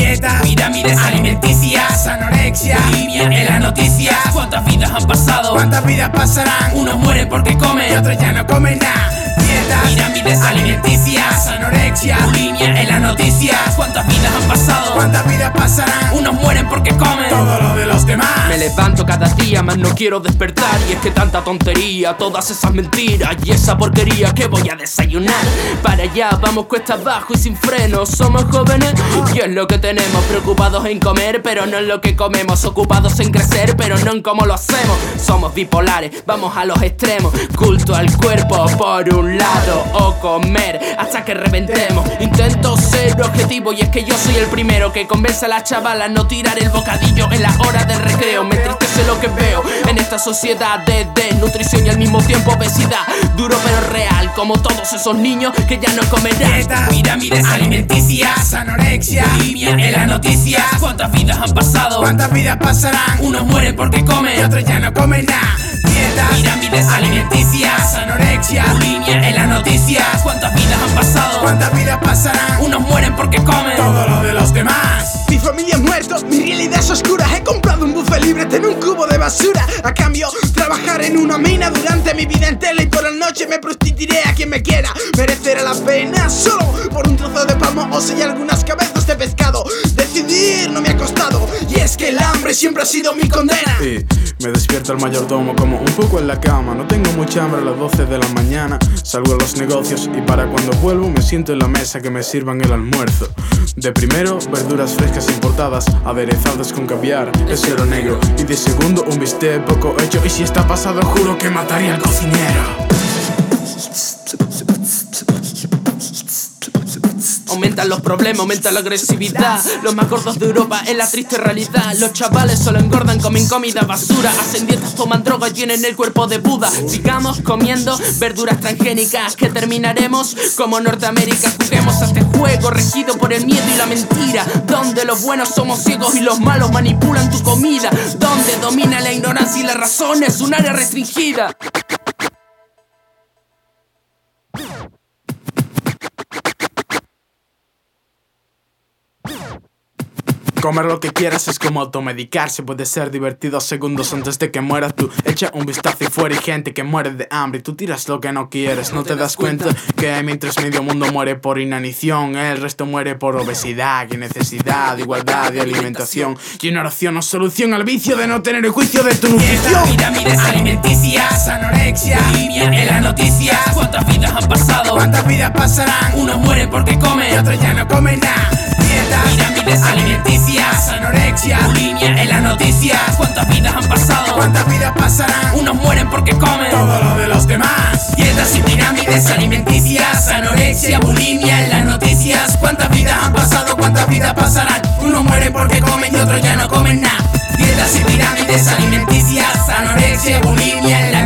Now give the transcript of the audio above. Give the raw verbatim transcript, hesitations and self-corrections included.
Dieta, pirámides alimenticias, anorexia, bulimia en las noticias. ¿Cuántas vidas han pasado? ¿Cuántas vidas pasarán? Unos mueren porque comen y otros ya no comen nada. Dieta, pirámides alimenticias, anorexia, bulimia en las noticias. ¿Cuántas vidas han pasado? ¿Cuántas vidas pasarán? Unos mueren porque comen todo lo de los demás. Me levanto cada día, más no quiero despertar. Y es que tanta tontería, todas esas mentiras y esa porquería que voy a desayunar. Para allá vamos cuesta abajo y sin freno. Somos jóvenes y es lo que tenemos. Preocupados en comer, pero no en lo que comemos. Ocupados en crecer, pero no en cómo lo hacemos. Somos bipolares, vamos a los extremos. Culto al cuerpo por un lado, o comer hasta que reventemos. Intento ser objetivo y es que yo soy el primero que convence a las chavalas no tirar el bocadillo en la hora del recreo. Me entristece lo que veo en esta sociedad de desnutrición y al mismo tiempo obesidad. Duro pero real, como todos esos niños que ya no comerán. Dieta, pirámides alimenticias, anorexia, bulimia en las noticias. ¿Cuántas vidas han pasado? ¿Cuántas vidas pasarán? Unos mueren porque comen y otros ya no comen nada. Dieta, pirámides alimenticias, anorexia, bulimia en las noticias. ¿Cuántas vidas han pasado? ¿Cuántas vidas pasarán? Unos mueren porque comen todo lo de los demás. Mi familia es muerto, mi realidad es oscura. He comprado un buffet libre, tengo un cubo de basura. A cambio, trabajar en una mina durante mi vida entera. Y por la noche me prostituiré a quien me quiera. Merecerá la pena solo por un trozo de palmo oso y algunas cabezas de pescado. Decidir no me ha costado, y es que el hambre siempre ha sido mi condena. Y me despierta el mayordomo como un poco en la cama. No tengo mucha hambre a las doce de la mañana. Salgo a los negocios y para cuando vuelvo me siento en la mesa que me sirvan el almuerzo. De primero, verduras frescas importadas, aderezadas con caviar, es oro negro. Y de segundo, un bistec poco hecho. Y si está pasado, juro que mataría al cocinero. Aumentan los problemas, aumenta la agresividad. Los más gordos de Europa es la triste realidad. Los chavales solo engordan, comen comida basura. Hacen dietas, toman droga y tienen el cuerpo de Buda. Sigamos comiendo verduras transgénicas que terminaremos como Norteamérica. Juguemos a este juego regido por el miedo y la mentira, donde los buenos somos ciegos y los malos manipulan tu comida, donde domina la ignorancia y la razón es un área restringida. Comer lo que quieras es como automedicarse. Puede ser divertido segundos antes de que mueras tú. Echa un vistazo y fuera hay gente que muere de hambre y tú tiras lo que no quieres. ¿No te das cuenta que mientras medio mundo muere por inanición, el resto muere por obesidad y necesidad, igualdad de alimentación y una oración o solución al vicio de no tener el juicio de tu nutrición? Pirámides alimenticias, anorexia, bulimia en las noticias. ¿Cuántas vidas han pasado? ¿Cuántas vidas pasarán? Unos mueren porque comen y otros ya no comen nada. Dieta, pirámides alimenticias, anorexia, bulimia en las noticias. ¿Cuántas vidas han pasado? ¿Cuántas vidas pasarán? Unos mueren porque comen todo lo de los demás. Dietas y pirámides alimenticias, anorexia, bulimia en las noticias. ¿Cuántas vidas han pasado? ¿Cuántas vidas pasarán? Unos mueren porque comen y otros ya no comen nada. Dietas y pirámides alimenticias, anorexia, bulimia en las